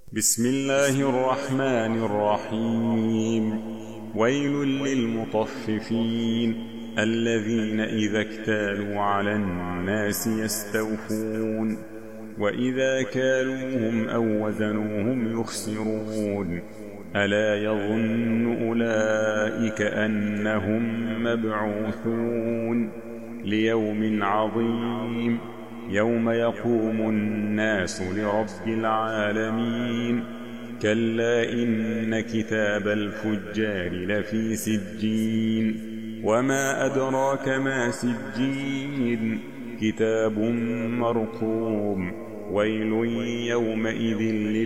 بسم الله الرحمن الرحيم. ويل للمطففين الذين إذا اكتالوا على الناس يستوفون وإذا كالوهم أو وزنوهم يخسرون. ألا يظن أولئك أنهم مبعوثون ليوم عظيم يوم يقوم الناس لرب العالمين. كلا إن كتاب الفجار لفي سجين وما أدراك ما سجين كتاب مرقوم. ويل يومئذ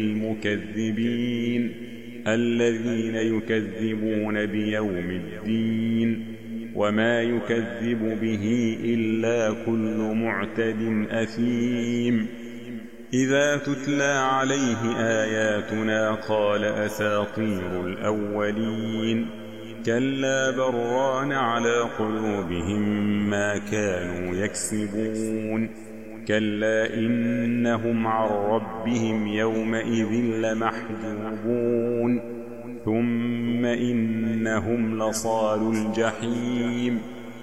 للمكذبين الذين يكذبون بيوم الدين وما يكذب به إلا كل معتد أثيم. إذا تتلى عليه آياتنا قال أساطير الأولين. كلا بران على قلوبهم ما كانوا يكسبون. كلا إنهم عن ربهم يومئذ لمحجوبون. ثم إنهم لصالوا الجحيم.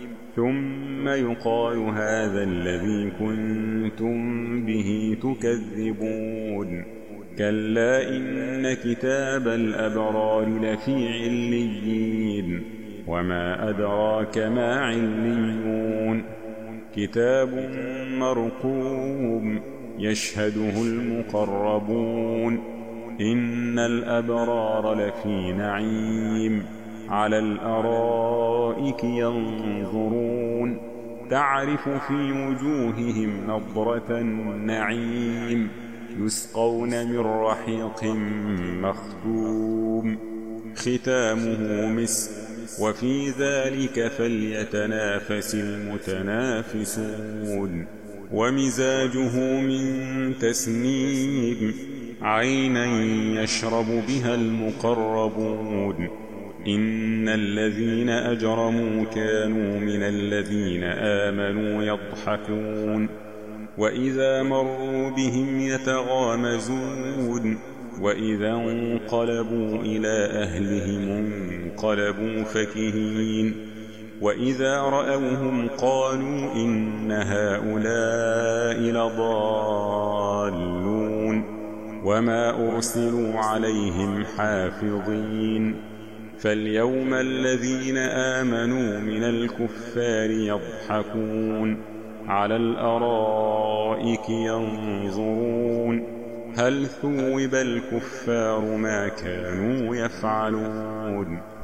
ثم يقال هذا الذي كنتم به تكذبون. كلا إن كتاب الأبرار لفي عليين وما أدراك ما عليون. كتاب مرقوم يشهده المقربون. إن الأبرار لفي نعيم على الأرائك ينظرون. تعرف في وجوههم نضرة النعيم. يسقون من رحيق مختوم ختامه مسك وفي ذلك فليتنافس المتنافسون. ومزاجه من تسنيم عينا يشرب بها المقربون. إن الذين أجرموا كانوا من الذين آمنوا يضحكون وإذا مروا بهم يتغامزون. وإذا انقلبوا إلى أهلهم انقلبوا فكهين. وإذا رأوهم قالوا إن هؤلاء لضالون وما أرسلوا عليهم حافظين. فاليوم الذين آمنوا من الكفار يضحكون على الأرائك ينظرون. هل ثوب الكفار ما كانوا يفعلون؟